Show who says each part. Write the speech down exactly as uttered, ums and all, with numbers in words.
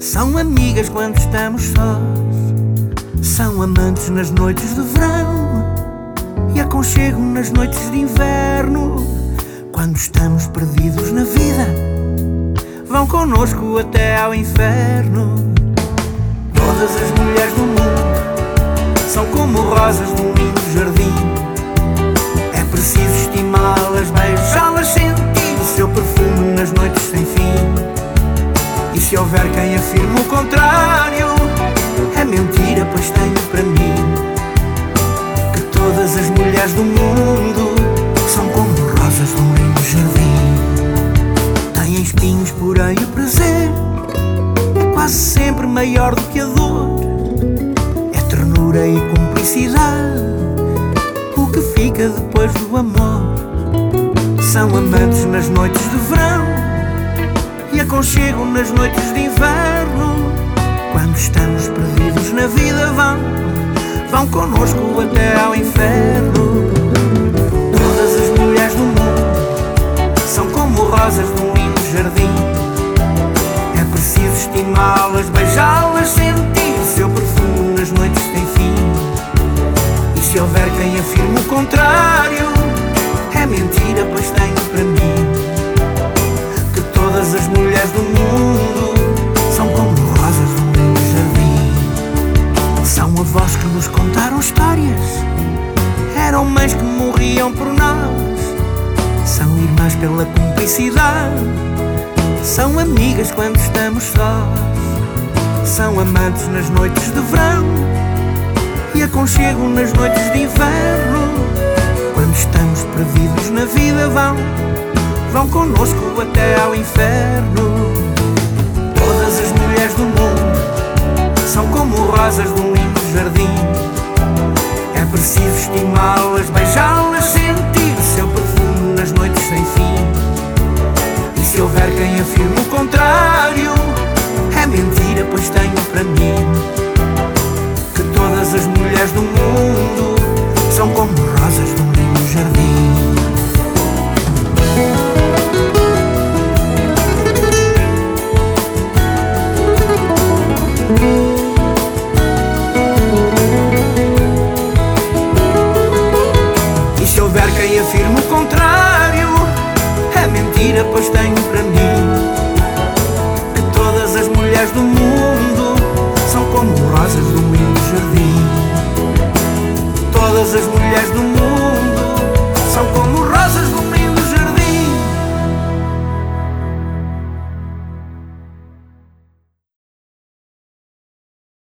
Speaker 1: São amigas quando estamos sós, são amantes nas noites de verão e aconchego nas noites de inverno. Quando estamos perdidos na vida, vão connosco até ao inferno. Todas as mulheres do mundo são como rosas de um lindo jardim. É preciso estimá-las, beijá-las, sentir o seu perfume nas noites sem fim. E se houver quem afirme o contrário, é mentira, pois tenho para mim que todas as mulheres do mundo são como rosas de um lindo jardim. Têm espinhos, porém o prazer é quase sempre maior do que a dor. É ternura e cumplicidade o que fica depois do amor. São amantes nas noites de verão e aconchego nas noites de inverno. Quando estamos perdidos na vida, vão, vão connosco até ao inferno. Todas as mulheres do mundo são como rosas de um lindo jardim. É preciso estimá-las, beijá-las, sentir o seu perfume nas noites sem fim. E se houver quem afirme o contrário, é mentira, pois tenho para mim que todas as mulheres do mundo são como rosas de um lindo jardim. São avós que nos contaram histórias, eram mães que morriam por nós. São irmãs pela cumplicidade, são amigas quando estamos sós. São amantes nas noites de verão e aconchego nas noites de inverno. Quando estamos perdidos na vida, vão, vão connosco até ao inferno. Todas as mulheres do mundo são como rosas de um lindo jardim. É preciso estimá-las, beijá-las, sentir o seu perfume nas noites sem fim. E se houver quem afirme o contrário, é mentira, pois tenho para mim que todas as mulheres do mundo são como rosas de um lindo jardim. E se houver quem afirme o contrário, é mentira, pois tenho para mim que todas as mulheres do mundo são como rosas de um lindo jardim. Todas as mulheres do mundo